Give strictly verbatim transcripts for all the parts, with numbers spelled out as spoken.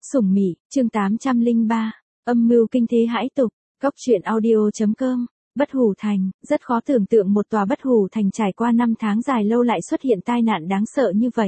Sủng Mị, chương tám trăm lẻ ba, âm mưu kinh thế hãi tục, góc truyện audio chấm com, Bất Hủ Thành, rất khó tưởng tượng một tòa Bất Hủ Thành trải qua năm tháng dài lâu lại xuất hiện tai nạn đáng sợ như vậy.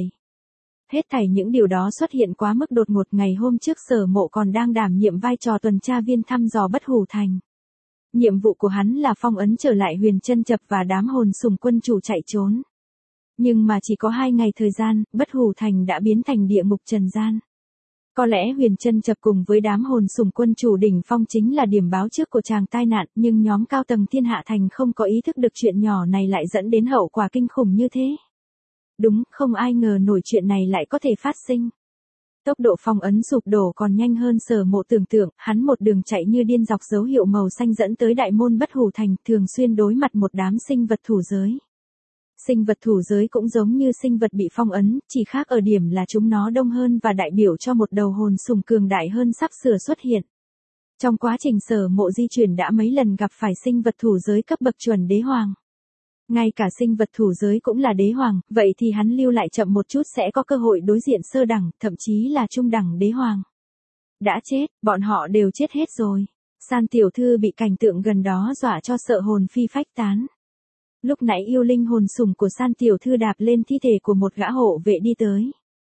Hết thảy những điều đó xuất hiện quá mức đột ngột. Ngày hôm trước Sở Mộ còn đang đảm nhiệm vai trò tuần tra viên thăm dò Bất Hủ Thành. Nhiệm vụ của hắn là phong ấn trở lại Huyền Chân Chập và đám hồn sủng quân chủ chạy trốn. Nhưng mà chỉ có hai ngày thời gian, Bất Hủ Thành đã biến thành địa ngục trần gian. Có lẽ Huyền Chân Chập cùng với đám hồn sủng quân chủ đỉnh phong chính là điểm báo trước của chàng tai nạn, nhưng nhóm cao tầng Thiên Hạ Thành không có ý thức được chuyện nhỏ này lại dẫn đến hậu quả kinh khủng như thế. Đúng, không ai ngờ nổi chuyện này lại có thể phát sinh. Tốc độ phong ấn sụp đổ còn nhanh hơn Sở Mộ tưởng tượng, hắn một đường chạy như điên dọc dấu hiệu màu xanh dẫn tới đại môn Bất Hủ Thành, thường xuyên đối mặt một đám sinh vật thủ giới. Sinh vật thủ giới cũng giống như sinh vật bị phong ấn, chỉ khác ở điểm là chúng nó đông hơn và đại biểu cho một đầu hồn sủng cường đại hơn sắp sửa xuất hiện. Trong quá trình Sở Mộ di chuyển đã mấy lần gặp phải sinh vật thủ giới cấp bậc chuẩn đế hoàng. Ngay cả sinh vật thủ giới cũng là đế hoàng, vậy thì hắn lưu lại chậm một chút sẽ có cơ hội đối diện sơ đẳng, thậm chí là trung đẳng đế hoàng. Đã chết, bọn họ đều chết hết rồi. San tiểu thư bị cảnh tượng gần đó dọa cho sợ hồn phi phách tán. Lúc nãy yêu linh hồn sủng của San tiểu thư đạp lên thi thể của một gã hộ vệ đi tới.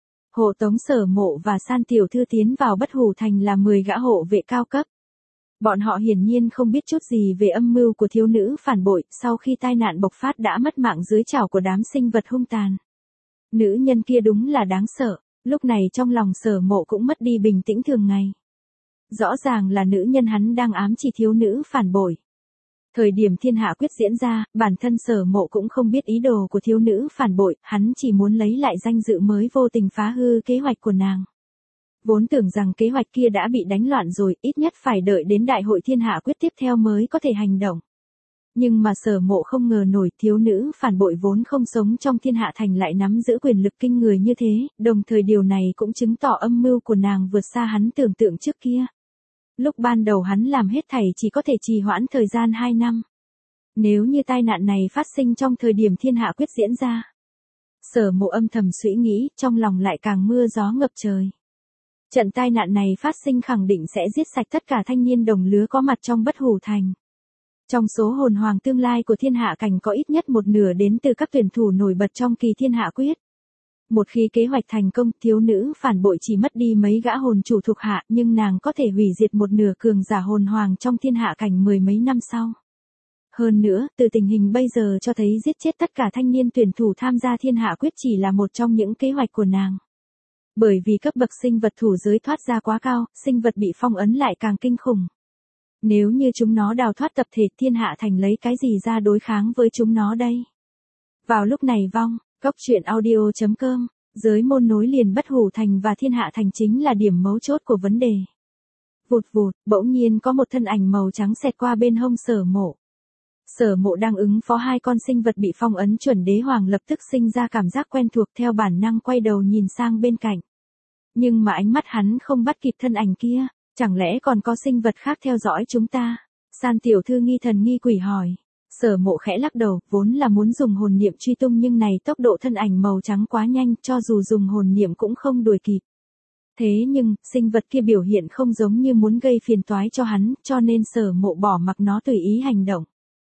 Hộ tống Sở Mộ và San tiểu thư tiến vào Bất Hủ Thành là mười gã hộ vệ cao cấp. Bọn họ hiển nhiên không biết chút gì về âm mưu của thiếu nữ phản bội, sau khi tai nạn bộc phát đã mất mạng dưới chảo của đám sinh vật hung tàn. Nữ nhân kia đúng là đáng sợ, lúc này trong lòng Sở Mộ cũng mất đi bình tĩnh thường ngày. Rõ ràng là nữ nhân hắn đang ám chỉ thiếu nữ phản bội. Thời điểm thiên hạ quyết diễn ra, bản thân Sở Mộ cũng không biết ý đồ của thiếu nữ phản bội, hắn chỉ muốn lấy lại danh dự mới vô tình phá hư kế hoạch của nàng. Vốn tưởng rằng kế hoạch kia đã bị đánh loạn rồi, ít nhất phải đợi đến đại hội thiên hạ quyết tiếp theo mới có thể hành động. Nhưng mà Sở Mộ không ngờ nổi thiếu nữ phản bội vốn không sống trong Thiên Hạ Thành lại nắm giữ quyền lực kinh người như thế, đồng thời điều này cũng chứng tỏ âm mưu của nàng vượt xa hắn tưởng tượng trước kia. Lúc ban đầu hắn làm hết thảy chỉ có thể trì hoãn thời gian hai năm. Nếu như tai nạn này phát sinh trong thời điểm thiên hạ quyết diễn ra. Sở Mộ âm thầm suy nghĩ, trong lòng lại càng mưa gió ngập trời. Trận tai nạn này phát sinh khẳng định sẽ giết sạch tất cả thanh niên đồng lứa có mặt trong Bất Hủ Thành. Trong số hồn hoàng tương lai của thiên hạ cảnh có ít nhất một nửa đến từ các tuyển thủ nổi bật trong kỳ thiên hạ quyết. Một khi kế hoạch thành công, thiếu nữ phản bội chỉ mất đi mấy gã hồn chủ thuộc hạ, nhưng nàng có thể hủy diệt một nửa cường giả hồn hoàng trong thiên hạ cảnh mười mấy năm sau. Hơn nữa, từ tình hình bây giờ cho thấy giết chết tất cả thanh niên tuyển thủ tham gia thiên hạ quyết chỉ là một trong những kế hoạch của nàng. Bởi vì cấp bậc sinh vật thủ giới thoát ra quá cao, sinh vật bị phong ấn lại càng kinh khủng. Nếu như chúng nó đào thoát tập thể, thiên hạ thành lấy cái gì ra đối kháng với chúng nó đây? Vào lúc này vong, góc truyện audio chấm com, giới môn nối liền Bất Hủ Thành và thiên hạ thành chính là điểm mấu chốt của vấn đề. Vụt vụt, bỗng nhiên có một thân ảnh màu trắng xẹt qua bên hông Sở Mộ. Sở Mộ đang ứng phó hai con sinh vật bị phong ấn chuẩn đế hoàng lập tức sinh ra cảm giác quen thuộc, theo bản năng quay đầu nhìn sang bên cạnh. Nhưng mà ánh mắt hắn không bắt kịp thân ảnh kia, chẳng lẽ còn có sinh vật khác theo dõi chúng ta? San tiểu thư nghi thần nghi quỷ hỏi. Sở Mộ khẽ lắc đầu, vốn là muốn dùng hồn niệm truy tung nhưng này tốc độ thân ảnh màu trắng quá nhanh, cho dù dùng hồn niệm cũng không đuổi kịp. Thế nhưng, sinh vật kia biểu hiện không giống như muốn gây phiền toái cho hắn, cho nên Sở Mộ bỏ mặc nó tùy ý hành động.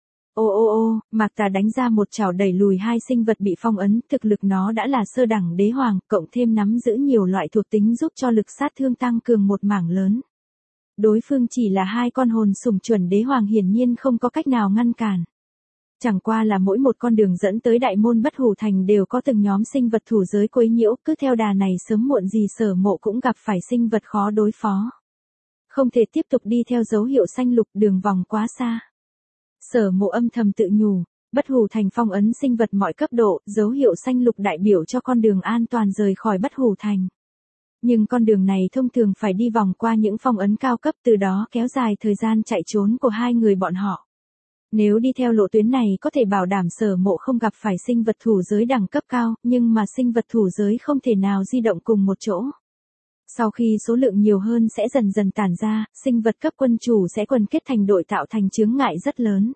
Ô ô ô, Mạc Tà đánh ra một chảo đẩy lùi hai sinh vật bị phong ấn, thực lực nó đã là sơ đẳng đế hoàng, cộng thêm nắm giữ nhiều loại thuộc tính giúp cho lực sát thương tăng cường một mảng lớn. Đối phương chỉ là hai con hồn sủng chuẩn đế hoàng hiển nhiên không có cách nào ngăn cản. Chẳng qua là mỗi một con đường dẫn tới đại môn Bất Hủ Thành đều có từng nhóm sinh vật thủ giới quấy nhiễu, cứ theo đà này sớm muộn gì Sở Mộ cũng gặp phải sinh vật khó đối phó. Không thể tiếp tục đi theo dấu hiệu xanh lục, đường vòng quá xa. Sở Mộ âm thầm tự nhủ, Bất Hủ Thành phong ấn sinh vật mọi cấp độ, dấu hiệu xanh lục đại biểu cho con đường an toàn rời khỏi Bất Hủ Thành. Nhưng con đường này thông thường phải đi vòng qua những phong ấn cao cấp, từ đó kéo dài thời gian chạy trốn của hai người bọn họ. Nếu đi theo lộ tuyến này có thể bảo đảm Sở Mộ không gặp phải sinh vật thủ giới đẳng cấp cao, nhưng mà sinh vật thủ giới không thể nào di động cùng một chỗ. Sau khi số lượng nhiều hơn sẽ dần dần tản ra, sinh vật cấp quân chủ sẽ quần kết thành đội tạo thành chướng ngại rất lớn.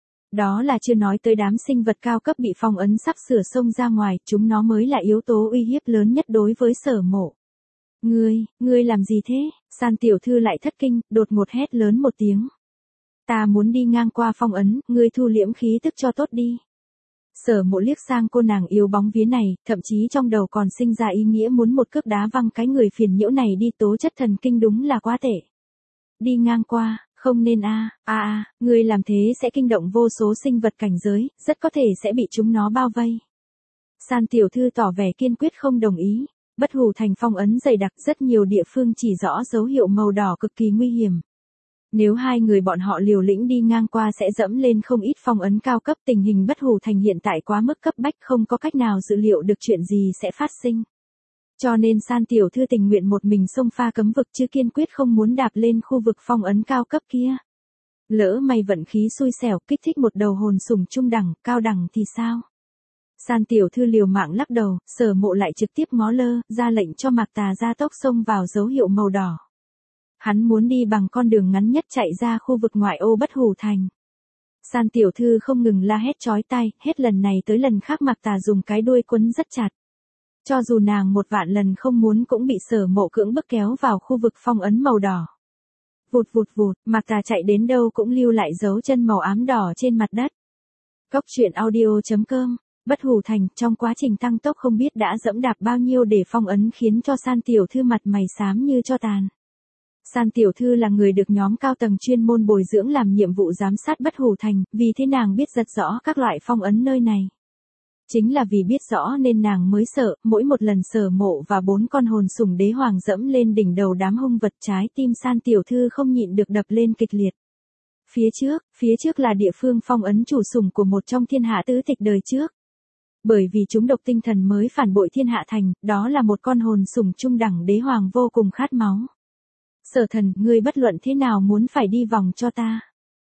Đó là chưa nói tới đám sinh vật cao cấp bị phong ấn sắp sửa xông ra ngoài, chúng nó mới là yếu tố uy hiếp lớn nhất đối với Sở Mộ. Ngươi, ngươi làm gì thế? San tiểu thư lại thất kinh, đột ngột hét lớn một tiếng. Ta muốn đi ngang qua phong ấn, ngươi thu liễm khí tức cho tốt đi. Sở Mộ liếc sang cô nàng yếu bóng vía này, thậm chí trong đầu còn sinh ra ý nghĩa muốn một cước đá văng cái người phiền nhiễu này đi, tố chất thần kinh đúng là quá tệ. Đi ngang qua, không nên a, a a, ngươi làm thế sẽ kinh động vô số sinh vật cảnh giới, rất có thể sẽ bị chúng nó bao vây. San tiểu thư tỏ vẻ kiên quyết không đồng ý. Bất Hủ Thành phong ấn dày đặc, rất nhiều địa phương chỉ rõ dấu hiệu màu đỏ cực kỳ nguy hiểm. Nếu hai người bọn họ liều lĩnh đi ngang qua sẽ dẫm lên không ít phong ấn cao cấp, tình hình Bất Hủ Thành hiện tại quá mức cấp bách, không có cách nào dự liệu được chuyện gì sẽ phát sinh. Cho nên San tiểu thư tình nguyện một mình xông pha cấm vực chứ kiên quyết không muốn đạp lên khu vực phong ấn cao cấp kia. Lỡ may vận khí xui xẻo kích thích một đầu hồn sủng trung đẳng, cao đẳng thì sao? San tiểu thư liều mạng lắc đầu, Sở Mộ lại trực tiếp ngó lơ, ra lệnh cho Mạc Tà gia tốc xông vào dấu hiệu màu đỏ. Hắn muốn đi bằng con đường ngắn nhất chạy ra khu vực ngoại ô Bất Hủ Thành. San tiểu thư không ngừng la hét chói tai, hết lần này tới lần khác Mạc Tà dùng cái đuôi quấn rất chặt. Cho dù nàng một vạn lần không muốn cũng bị Sở Mộ cưỡng bức kéo vào khu vực phong ấn màu đỏ. Vụt vụt vụt, Mạc Tà chạy đến đâu cũng lưu lại dấu chân màu ám đỏ trên mặt đất. Cốc truyện audio chấm com. Bất Hủ Thành, trong quá trình tăng tốc không biết đã dẫm đạp bao nhiêu để phong ấn khiến cho San tiểu thư mặt mày xám như tro tàn. San tiểu thư là người được nhóm cao tầng chuyên môn bồi dưỡng làm nhiệm vụ giám sát Bất Hủ Thành, vì thế nàng biết rất rõ các loại phong ấn nơi này. Chính là vì biết rõ nên nàng mới sợ, mỗi một lần Sở Mộ và bốn con hồn sủng đế hoàng dẫm lên đỉnh đầu đám hung vật, trái tim San tiểu thư không nhịn được đập lên kịch liệt. Phía trước, phía trước là địa phương phong ấn chủ sủng của một trong thiên hạ tứ tịch đời trước. Bởi vì chúng độc tinh thần mới phản bội thiên hạ thành, đó là một con hồn sủng trung đẳng đế hoàng vô cùng khát máu. Sở thần, ngươi bất luận thế nào muốn phải đi vòng cho ta.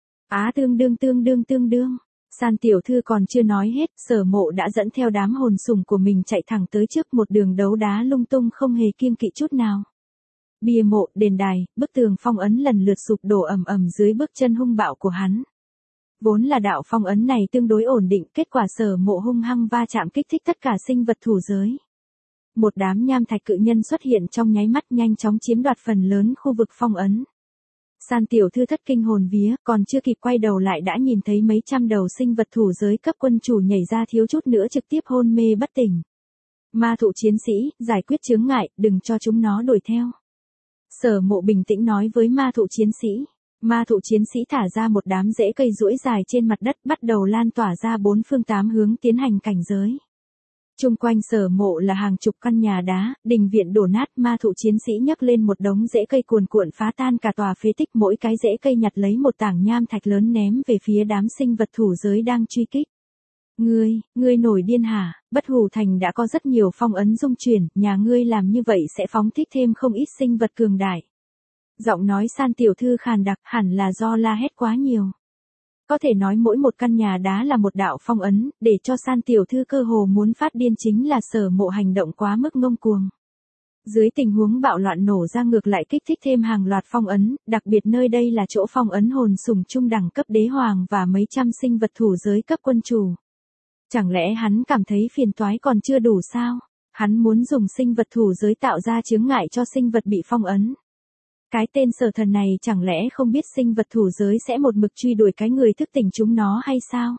Á tương đương tương đương tương đương. San tiểu thư còn chưa nói hết, Sở Mộ đã dẫn theo đám hồn sủng của mình chạy thẳng tới trước một đường đấu đá lung tung không hề kiêng kỵ chút nào. Bia mộ, đền đài, bức tường phong ấn lần lượt sụp đổ ầm ầm dưới bước chân hung bạo của hắn. Vốn là đạo phong ấn này tương đối ổn định, kết quả Sở Mộ hung hăng va chạm kích thích tất cả sinh vật thủ giới. Một đám nham thạch cự nhân xuất hiện trong nháy mắt, nhanh chóng chiếm đoạt phần lớn khu vực phong ấn. San tiểu thư thất kinh hồn vía, còn chưa kịp quay đầu lại đã nhìn thấy mấy trăm đầu sinh vật thủ giới cấp quân chủ nhảy ra, thiếu chút nữa trực tiếp hôn mê bất tỉnh. Ma thụ chiến sĩ, giải quyết chướng ngại, đừng cho chúng nó đuổi theo. Sở Mộ bình tĩnh nói với ma thụ chiến sĩ. Ma thụ chiến sĩ thả ra một đám rễ cây duỗi dài trên mặt đất, bắt đầu lan tỏa ra bốn phương tám hướng tiến hành cảnh giới. Trung quanh Sở Mộ là hàng chục căn nhà đá, đình viện đổ nát, ma thụ chiến sĩ nhấc lên một đống rễ cây cuồn cuộn phá tan cả tòa phế tích, mỗi cái rễ cây nhặt lấy một tảng nham thạch lớn ném về phía đám sinh vật thủ giới đang truy kích. Ngươi, ngươi nổi điên hả? Bất Hủ Thành đã có rất nhiều phong ấn dung chuyển, nhà ngươi làm như vậy sẽ phóng thích thêm không ít sinh vật cường đại. Giọng nói San tiểu thư khàn đặc, hẳn là do la hét quá nhiều. Có thể nói mỗi một căn nhà đá là một đạo phong ấn, để cho San tiểu thư cơ hồ muốn phát điên, chính là Sở Mộ hành động quá mức ngông cuồng. Dưới tình huống bạo loạn nổ ra ngược lại kích thích thêm hàng loạt phong ấn, đặc biệt nơi đây là chỗ phong ấn hồn sủng trung đẳng cấp đế hoàng và mấy trăm sinh vật thủ giới cấp quân chủ. Chẳng lẽ hắn cảm thấy phiền toái còn chưa đủ sao? Hắn muốn dùng sinh vật thủ giới tạo ra chướng ngại cho sinh vật bị phong ấn. Cái tên Sở thần này chẳng lẽ không biết sinh vật thủ giới sẽ một mực truy đuổi cái người thức tỉnh chúng nó hay sao?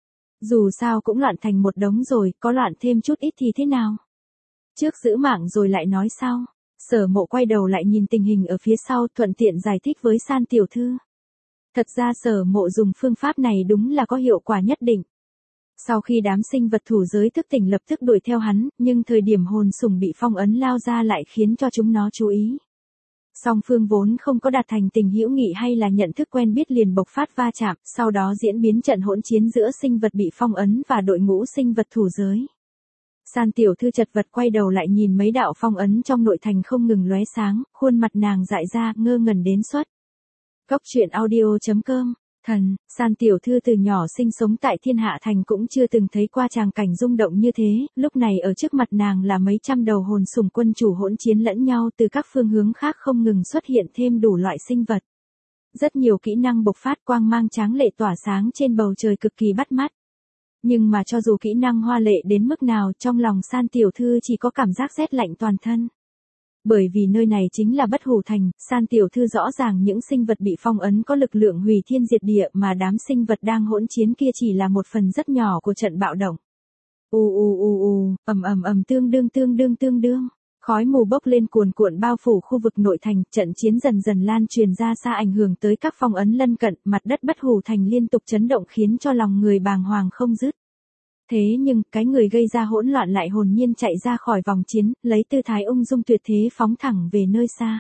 Dù sao cũng loạn thành một đống rồi, có loạn thêm chút ít thì thế nào? Trước giữ mạng rồi lại nói sau. Sở Mộ quay đầu lại nhìn tình hình ở phía sau, thuận tiện giải thích với San tiểu thư. Thật ra Sở Mộ dùng phương pháp này đúng là có hiệu quả nhất định. Sau khi đám sinh vật thủ giới thức tỉnh lập tức đuổi theo hắn, nhưng thời điểm hồn sủng bị phong ấn lao ra lại khiến cho chúng nó chú ý. Song phương vốn không có đạt thành tình hữu nghị hay là nhận thức quen biết liền bộc phát va chạm, sau đó diễn biến trận hỗn chiến giữa sinh vật bị phong ấn và đội ngũ sinh vật thủ giới. San tiểu thư chật vật quay đầu lại nhìn mấy đạo phong ấn trong nội thành không ngừng lóe sáng, khuôn mặt nàng dại ra, ngơ ngẩn đến suất. Cốc truyện audio chấm com. Thần, San tiểu thư từ nhỏ sinh sống tại thiên hạ thành cũng chưa từng thấy qua tràng cảnh rung động như thế, lúc này ở trước mặt nàng là mấy trăm đầu hồn sủng quân chủ hỗn chiến lẫn nhau, từ các phương hướng khác không ngừng xuất hiện thêm đủ loại sinh vật. Rất nhiều kỹ năng bộc phát, quang mang tráng lệ tỏa sáng trên bầu trời cực kỳ bắt mắt. Nhưng mà cho dù kỹ năng hoa lệ đến mức nào, trong lòng San tiểu thư chỉ có cảm giác rét lạnh toàn thân. Bởi vì nơi này chính là Bất Hủ Thành, San tiểu thư rõ ràng những sinh vật bị phong ấn có lực lượng hủy thiên diệt địa mà đám sinh vật đang hỗn chiến kia chỉ là một phần rất nhỏ của trận bạo động. U u u u, ầm ầm ầm tương đương tương đương tương đương. Khói mù bốc lên cuồn cuộn bao phủ khu vực nội thành, trận chiến dần dần lan truyền ra xa ảnh hưởng tới các phong ấn lân cận, mặt đất Bất Hủ Thành liên tục chấn động khiến cho lòng người bàng hoàng không dứt. Thế nhưng, cái người gây ra hỗn loạn lại hồn nhiên chạy ra khỏi vòng chiến, lấy tư thái ung dung tuyệt thế phóng thẳng về nơi xa.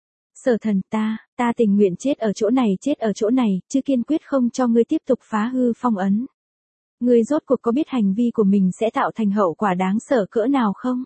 Sở Thần, ta, ta tình nguyện chết ở chỗ này chết ở chỗ này, chứ kiên quyết không cho ngươi tiếp tục phá hư phong ấn. Ngươi rốt cuộc có biết hành vi của mình sẽ tạo thành hậu quả đáng sợ cỡ nào không?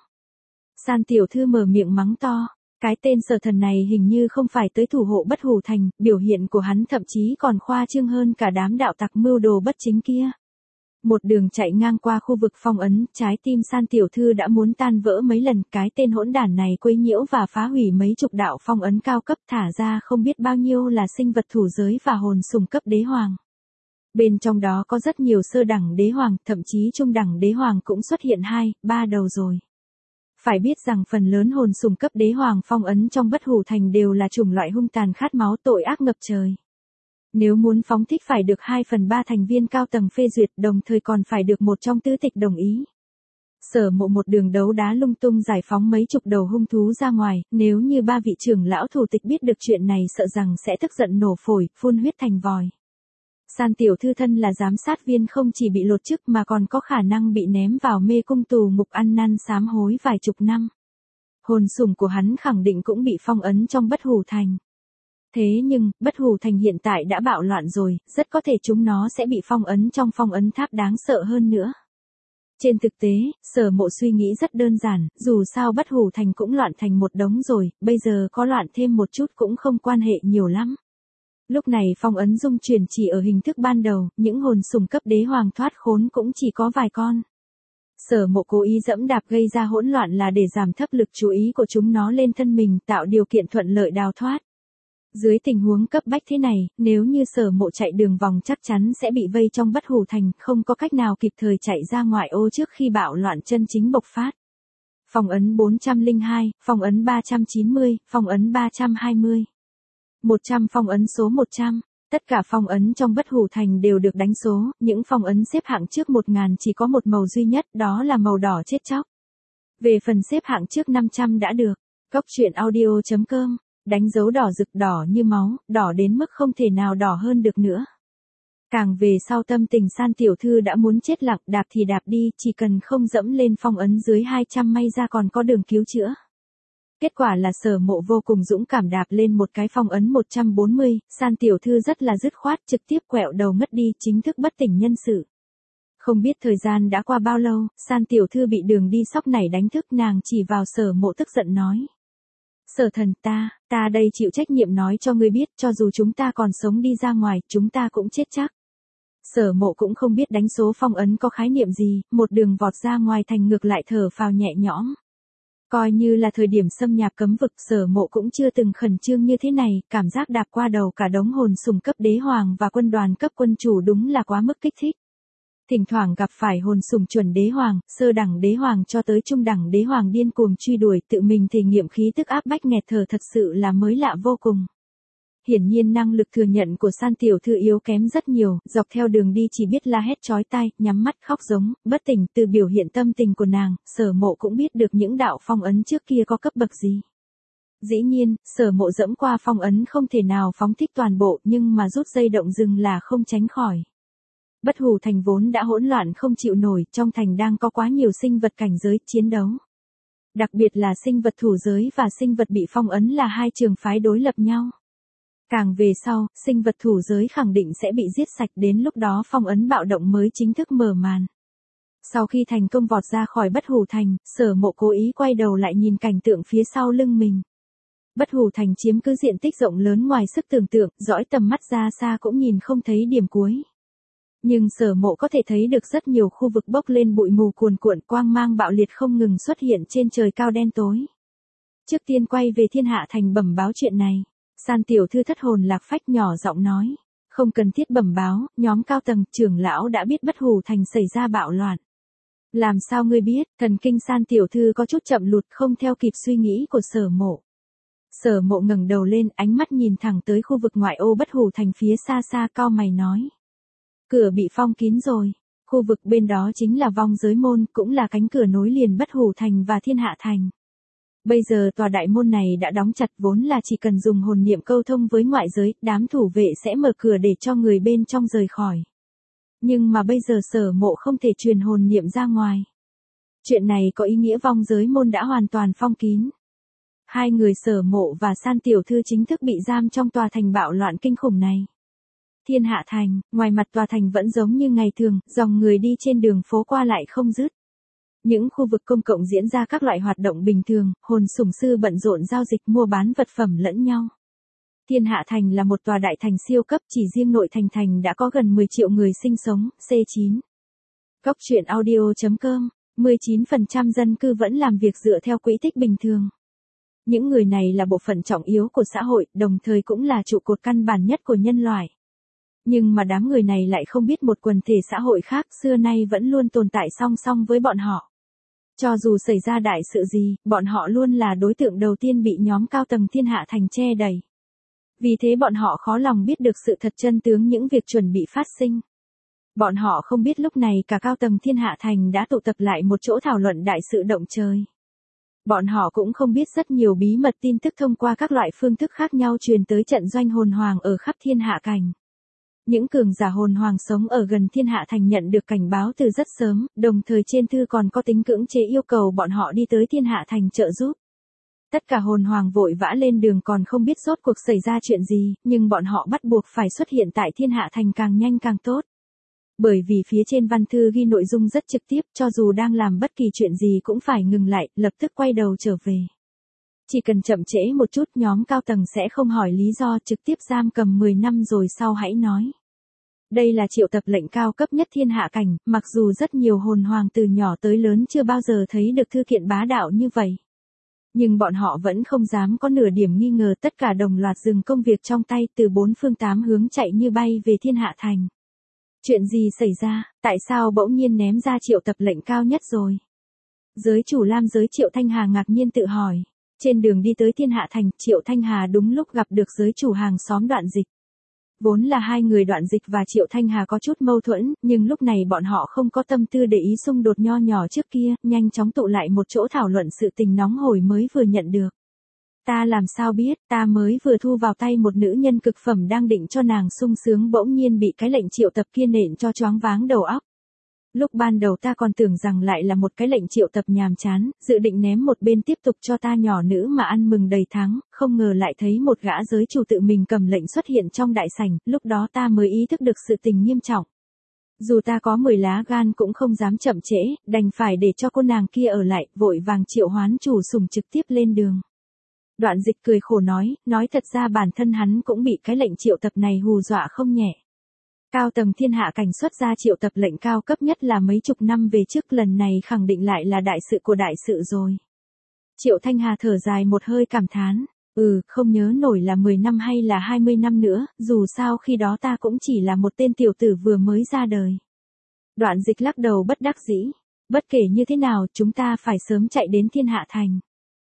San tiểu thư mở miệng mắng to, cái tên Sở Thần này hình như không phải tới thủ hộ Bất Hủ Thành, biểu hiện của hắn thậm chí còn khoa trương hơn cả đám đạo tặc mưu đồ bất chính kia. Một đường chạy ngang qua khu vực phong ấn, trái tim San tiểu thư đã muốn tan vỡ mấy lần, cái tên hỗn đản này quấy nhiễu và phá hủy mấy chục đạo phong ấn cao cấp, thả ra không biết bao nhiêu là sinh vật thủ giới và hồn sùng cấp đế hoàng. Bên trong đó có rất nhiều sơ đẳng đế hoàng, thậm chí trung đẳng đế hoàng cũng xuất hiện hai, ba đầu rồi. Phải biết rằng phần lớn hồn sùng cấp đế hoàng phong ấn trong Bất Hủ Thành đều là chủng loại hung tàn khát máu tội ác ngập trời. Nếu muốn phóng thích phải được hai phần ba thành viên cao tầng phê duyệt, đồng thời còn phải được một trong tứ tịch đồng ý. Sở Mộ một đường đấu đá lung tung giải phóng mấy chục đầu hung thú ra ngoài, nếu như ba vị trưởng lão thủ tịch biết được chuyện này sợ rằng sẽ tức giận nổ phổi, phun huyết thành vòi. San tiểu thư thân là giám sát viên không chỉ bị lột chức mà còn có khả năng bị ném vào mê cung tù ngục ăn năn sám hối vài chục năm. Hồn sùng của hắn khẳng định cũng bị phong ấn trong Bất Hủ Thành. Thế nhưng, Bất Hủ Thành hiện tại đã bạo loạn rồi, rất có thể chúng nó sẽ bị phong ấn trong phong ấn tháp đáng sợ hơn nữa. Trên thực tế, Sở Mộ suy nghĩ rất đơn giản, dù sao Bất Hủ Thành cũng loạn thành một đống rồi, bây giờ có loạn thêm một chút cũng không quan hệ nhiều lắm. Lúc này phong ấn dung chuyển chỉ ở hình thức ban đầu, những hồn sùng cấp đế hoàng thoát khốn cũng chỉ có vài con. Sở Mộ cố ý dẫm đạp gây ra hỗn loạn là để giảm thấp lực chú ý của chúng nó lên thân mình, tạo điều kiện thuận lợi đào thoát. Dưới tình huống cấp bách thế này, nếu như Sở Mộ chạy đường vòng chắc chắn sẽ bị vây trong Bất Hủ Thành, không có cách nào kịp thời chạy ra ngoại ô trước khi bạo loạn chân chính bộc phát. Phong ấn bốn trăm lẻ hai, phong ấn ba trăm chín mươi, phong ấn ba trăm hai mươi. một trăm phong ấn số một trăm. Tất cả phong ấn trong Bất Hủ Thành đều được đánh số, những phong ấn xếp hạng trước một nghìn chỉ có một màu duy nhất, đó là màu đỏ chết chóc. Về phần xếp hạng trước năm trăm đã được. Cốc truyện audio chấm com. Đánh dấu đỏ rực đỏ như máu, đỏ đến mức không thể nào đỏ hơn được nữa. Càng về sau tâm tình San tiểu thư đã muốn chết lặng, đạp thì đạp đi, chỉ cần không dẫm lên phong ấn dưới hai trăm may ra còn có đường cứu chữa. Kết quả là Sở Mộ vô cùng dũng cảm đạp lên một cái phong ấn một trăm bốn mươi, San tiểu thư rất là dứt khoát trực tiếp quẹo đầu ngất đi, chính thức bất tỉnh nhân sự. Không biết thời gian đã qua bao lâu, San tiểu thư bị đường đi sóc này đánh thức, nàng chỉ vào Sở Mộ tức giận nói. Sở Thần, ta, ta đây chịu trách nhiệm nói cho ngươi biết, cho dù chúng ta còn sống đi ra ngoài, chúng ta cũng chết chắc. Sở Mộ cũng không biết đánh số phong ấn có khái niệm gì, một đường vọt ra ngoài thành ngược lại thở phào nhẹ nhõm. Coi như là thời điểm xâm nhập cấm vực, Sở Mộ cũng chưa từng khẩn trương như thế này, cảm giác đạp qua đầu cả đống hồn sùng cấp đế hoàng và quân đoàn cấp quân chủ đúng là quá mức kích thích. Thỉnh thoảng gặp phải hồn sùng chuẩn đế hoàng, sơ đẳng đế hoàng cho tới trung đẳng đế hoàng điên cuồng truy đuổi, tự mình thể nghiệm khí tức áp bách nghẹt thở thật sự là mới lạ vô cùng. Hiển nhiên năng lực thừa nhận của San tiểu thư yếu kém rất nhiều, dọc theo đường đi chỉ biết la hét chói tai, nhắm mắt khóc giống, bất tỉnh. Từ biểu hiện tâm tình của nàng, Sở Mộ cũng biết được những đạo phong ấn trước kia có cấp bậc gì. Dĩ nhiên, Sở Mộ dẫm qua phong ấn không thể nào phóng thích toàn bộ, nhưng mà rút dây động rừng là không tránh khỏi. Bất Hủ Thành vốn đã hỗn loạn không chịu nổi, trong thành đang có quá nhiều sinh vật cảnh giới chiến đấu. Đặc biệt là sinh vật thủ giới và sinh vật bị phong ấn là hai trường phái đối lập nhau. Càng về sau, sinh vật thủ giới khẳng định sẽ bị giết sạch, đến lúc đó phong ấn bạo động mới chính thức mở màn. Sau khi thành công vọt ra khỏi Bất Hủ Thành, Sở Mộ cố ý quay đầu lại nhìn cảnh tượng phía sau lưng mình. Bất Hủ Thành chiếm cứ diện tích rộng lớn ngoài sức tưởng tượng, dõi tầm mắt ra xa cũng nhìn không thấy điểm cuối. Nhưng Sở Mộ có thể thấy được rất nhiều khu vực bốc lên bụi mù cuồn cuộn, quang mang bạo liệt không ngừng xuất hiện trên trời cao đen tối. Trước tiên quay về Thiên Hạ Thành bẩm báo chuyện này. San tiểu thư thất hồn lạc phách nhỏ giọng nói. Không cần thiết bẩm báo, nhóm cao tầng trưởng lão đã biết Bất Hủ Thành xảy ra bạo loạn. Làm sao ngươi biết? Thần kinh San tiểu thư có chút chậm lụt không theo kịp suy nghĩ của Sở Mộ. Sở Mộ ngẩng đầu lên, ánh mắt nhìn thẳng tới khu vực ngoại ô Bất Hủ Thành phía xa xa, cau mày nói. Cửa bị phong kín rồi. Khu vực bên đó chính là vong giới môn, cũng là cánh cửa nối liền Bất Hủ Thành và Thiên Hạ Thành. Bây giờ tòa đại môn này đã đóng chặt, vốn là chỉ cần dùng hồn niệm câu thông với ngoại giới, đám thủ vệ sẽ mở cửa để cho người bên trong rời khỏi. Nhưng mà bây giờ Sở Mộ không thể truyền hồn niệm ra ngoài. Chuyện này có ý nghĩa vong giới môn đã hoàn toàn phong kín. Hai người Sở Mộ và San tiểu thư chính thức bị giam trong tòa thành bạo loạn kinh khủng này. Thiên Hạ Thành, ngoài mặt tòa thành vẫn giống như ngày thường, dòng người đi trên đường phố qua lại không dứt. Những khu vực công cộng diễn ra các loại hoạt động bình thường, hồn sủng sư bận rộn giao dịch mua bán vật phẩm lẫn nhau. Thiên Hạ Thành là một tòa đại thành siêu cấp, chỉ riêng nội thành thành đã có gần mười triệu người sinh sống, xê chín. Cốc truyện audio chấm com, mười chín phần trăm dân cư vẫn làm việc dựa theo quỹ tích bình thường. Những người này là bộ phận trọng yếu của xã hội, đồng thời cũng là trụ cột căn bản nhất của nhân loại. Nhưng mà đám người này lại không biết một quần thể xã hội khác xưa nay vẫn luôn tồn tại song song với bọn họ. Cho dù xảy ra đại sự gì, bọn họ luôn là đối tượng đầu tiên bị nhóm cao tầng Thiên Hạ Thành che đẩy. Vì thế bọn họ khó lòng biết được sự thật chân tướng những việc chuẩn bị phát sinh. Bọn họ không biết lúc này cả cao tầng Thiên Hạ Thành đã tụ tập lại một chỗ thảo luận đại sự động trời. Bọn họ cũng không biết rất nhiều bí mật tin tức thông qua các loại phương thức khác nhau truyền tới trận doanh hồn hoàng ở khắp Thiên Hạ Cảnh. Những cường giả hồn hoàng sống ở gần Thiên Hạ Thành nhận được cảnh báo từ rất sớm, đồng thời trên thư còn có tính cưỡng chế yêu cầu bọn họ đi tới Thiên Hạ Thành trợ giúp. Tất cả hồn hoàng vội vã lên đường còn không biết rốt cuộc xảy ra chuyện gì, nhưng bọn họ bắt buộc phải xuất hiện tại Thiên Hạ Thành càng nhanh càng tốt. Bởi vì phía trên văn thư ghi nội dung rất trực tiếp, cho dù đang làm bất kỳ chuyện gì cũng phải ngừng lại, lập tức quay đầu trở về. Chỉ cần chậm trễ một chút, nhóm cao tầng sẽ không hỏi lý do, trực tiếp giam cầm mười năm rồi sau hãy nói. Đây là triệu tập lệnh cao cấp nhất Thiên Hạ Cảnh, mặc dù rất nhiều hồn hoàng từ nhỏ tới lớn chưa bao giờ thấy được thư kiện bá đạo như vậy. Nhưng bọn họ vẫn không dám có nửa điểm nghi ngờ, tất cả đồng loạt dừng công việc trong tay, từ bốn phương tám hướng chạy như bay về Thiên Hạ Thành. Chuyện gì xảy ra, tại sao bỗng nhiên ném ra triệu tập lệnh cao nhất rồi? Giới chủ Lam giới Triệu Thanh Hà ngạc nhiên tự hỏi. Trên đường đi tới Thiên Hạ Thành, Triệu Thanh Hà đúng lúc gặp được giới chủ hàng xóm Đoạn Dịch. Vốn là hai người Đoạn Dịch và Triệu Thanh Hà có chút mâu thuẫn, nhưng lúc này bọn họ không có tâm tư để ý xung đột nho nhỏ trước kia, nhanh chóng tụ lại một chỗ thảo luận sự tình nóng hổi mới vừa nhận được. Ta làm sao biết, ta mới vừa thu vào tay một nữ nhân cực phẩm đang định cho nàng sung sướng, bỗng nhiên bị cái lệnh triệu tập kia nện cho choáng váng đầu óc. Lúc ban đầu ta còn tưởng rằng lại là một cái lệnh triệu tập nhàm chán, dự định ném một bên tiếp tục cho ta nhỏ nữ mà ăn mừng đầy thắng, không ngờ lại thấy một gã giới chủ tự mình cầm lệnh xuất hiện trong đại sảnh, lúc đó ta mới ý thức được sự tình nghiêm trọng. Dù ta có mười lá gan cũng không dám chậm trễ, đành phải để cho cô nàng kia ở lại, vội vàng triệu hoán chủ sùng trực tiếp lên đường. Đoạn Dịch cười khổ nói, nói thật ra bản thân hắn cũng bị cái lệnh triệu tập này hù dọa không nhẹ. Cao tầng Thiên Hạ Cảnh xuất ra triệu tập lệnh cao cấp nhất là mấy chục năm về trước, lần này khẳng định lại là đại sự của đại sự rồi. Triệu Thanh Hà thở dài một hơi cảm thán, ừ, không nhớ nổi là mười năm hay là hai mươi năm nữa, dù sao khi đó ta cũng chỉ là một tên tiểu tử vừa mới ra đời. Đoạn Dịch lắc đầu bất đắc dĩ, bất kể như thế nào chúng ta phải sớm chạy đến Thiên Hạ Thành.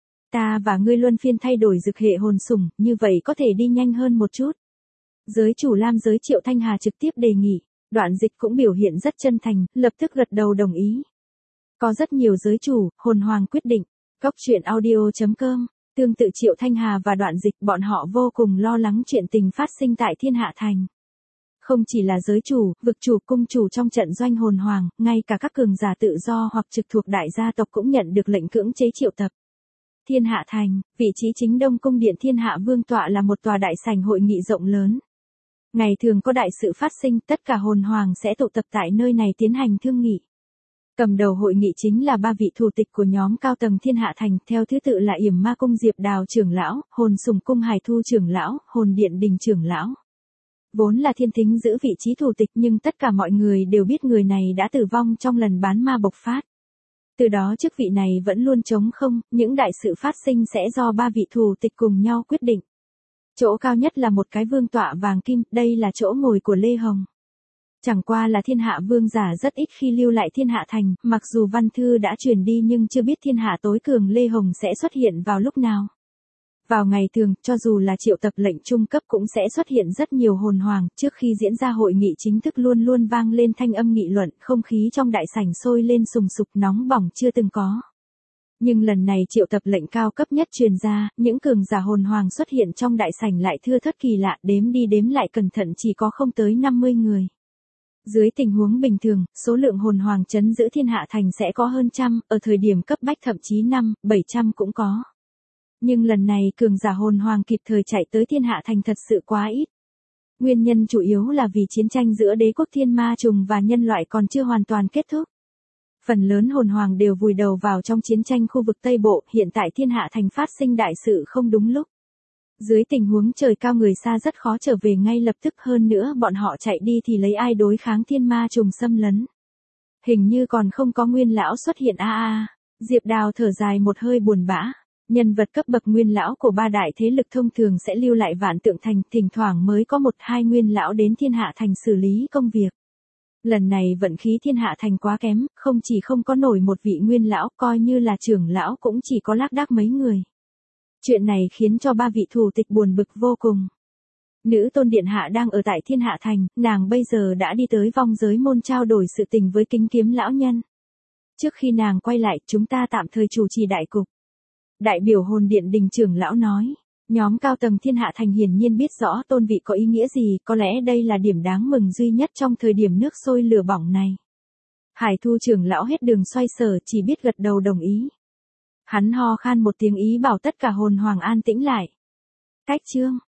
Ta và ngươi luân phiên thay đổi dực hệ hồn sủng, như vậy có thể đi nhanh hơn một chút. Giới chủ Lam giới Triệu Thanh Hà trực tiếp đề nghị, Đoạn Dịch cũng biểu hiện rất chân thành, lập tức gật đầu đồng ý. Có rất nhiều giới chủ, hồn hoàng quyết định, cốc truyện audio chấm com, tương tự Triệu Thanh Hà và Đoạn Dịch, bọn họ vô cùng lo lắng chuyện tình phát sinh tại Thiên Hạ Thành. Không chỉ là giới chủ, vực chủ, cung chủ trong trận doanh hồn hoàng, ngay cả các cường giả tự do hoặc trực thuộc đại gia tộc cũng nhận được lệnh cưỡng chế triệu tập. Thiên Hạ Thành, vị trí chính đông cung điện Thiên Hạ Vương tọa là một tòa đại sảnh hội nghị rộng lớn. Ngày thường có đại sự phát sinh, tất cả hồn hoàng sẽ tụ tập tại nơi này tiến hành thương nghị. Cầm đầu hội nghị chính là ba vị thủ tịch của nhóm cao tầng Thiên Hạ Thành, theo thứ tự là Yểm Ma Cung Diệp Đào trưởng lão, Hồn Sùng Cung Hải Thu trưởng lão, Hồn Điện Đình trưởng lão. Vốn là Thiên Thính giữ vị trí thủ tịch, nhưng tất cả mọi người đều biết người này đã tử vong trong lần bán ma bộc phát. Từ đó chức vị này vẫn luôn trống không, những đại sự phát sinh sẽ do ba vị thủ tịch cùng nhau quyết định. Chỗ cao nhất là một cái vương tọa vàng kim, đây là chỗ ngồi của Lê Hồng. Chẳng qua là thiên hạ vương giả rất ít khi lưu lại thiên hạ thành, mặc dù văn thư đã truyền đi nhưng chưa biết thiên hạ tối cường Lê Hồng sẽ xuất hiện vào lúc nào. Vào ngày thường, cho dù là triệu tập lệnh trung cấp cũng sẽ xuất hiện rất nhiều hồn hoàng, trước khi diễn ra hội nghị chính thức luôn luôn vang lên thanh âm nghị luận, không khí trong đại sảnh sôi lên sùng sục nóng bỏng chưa từng có. Nhưng lần này triệu tập lệnh cao cấp nhất truyền ra, những cường giả hồn hoàng xuất hiện trong đại sảnh lại thưa thớt kỳ lạ, đếm đi đếm lại cẩn thận chỉ có không tới năm mươi người. Dưới tình huống bình thường, số lượng hồn hoàng trấn giữ thiên hạ thành sẽ có hơn trăm, ở thời điểm cấp bách thậm chí năm, bảy trăm cũng có. Nhưng lần này cường giả hồn hoàng kịp thời chạy tới thiên hạ thành thật sự quá ít. Nguyên nhân chủ yếu là vì chiến tranh giữa đế quốc thiên ma trùng và nhân loại còn chưa hoàn toàn kết thúc. Phần lớn hồn hoàng đều vùi đầu vào trong chiến tranh khu vực Tây Bộ, hiện tại thiên hạ thành phát sinh đại sự không đúng lúc. Dưới tình huống trời cao người xa rất khó trở về ngay lập tức, hơn nữa bọn họ chạy đi thì lấy ai đối kháng thiên ma trùng xâm lấn. Hình như còn không có nguyên lão xuất hiện a a. Diệp Đào thở dài một hơi buồn bã. Nhân vật cấp bậc nguyên lão của ba đại thế lực thông thường sẽ lưu lại Vạn Tượng Thành, thỉnh thoảng mới có một hai nguyên lão đến thiên hạ thành xử lý công việc. Lần này vận khí thiên hạ thành quá kém, không chỉ không có nổi một vị nguyên lão, coi như là trưởng lão cũng chỉ có lác đác mấy người. Chuyện này khiến cho ba vị thủ tịch buồn bực vô cùng. Nữ tôn điện hạ đang ở tại thiên hạ thành, nàng bây giờ đã đi tới vong giới môn trao đổi sự tình với Kính Kiếm lão nhân. Trước khi nàng quay lại, chúng ta tạm thời chủ trì đại cục. Đại biểu hồn điện đình trưởng lão nói, nhóm cao tầng thiên hạ thành hiển nhiên biết rõ tôn vị có ý nghĩa gì, có lẽ đây là điểm đáng mừng duy nhất trong thời điểm nước sôi lửa bỏng này. Hải Thu trưởng lão hết đường xoay sở, chỉ biết gật đầu đồng ý. Hắn ho khan một tiếng ý bảo tất cả hồn hoàng an tĩnh lại. Cách chương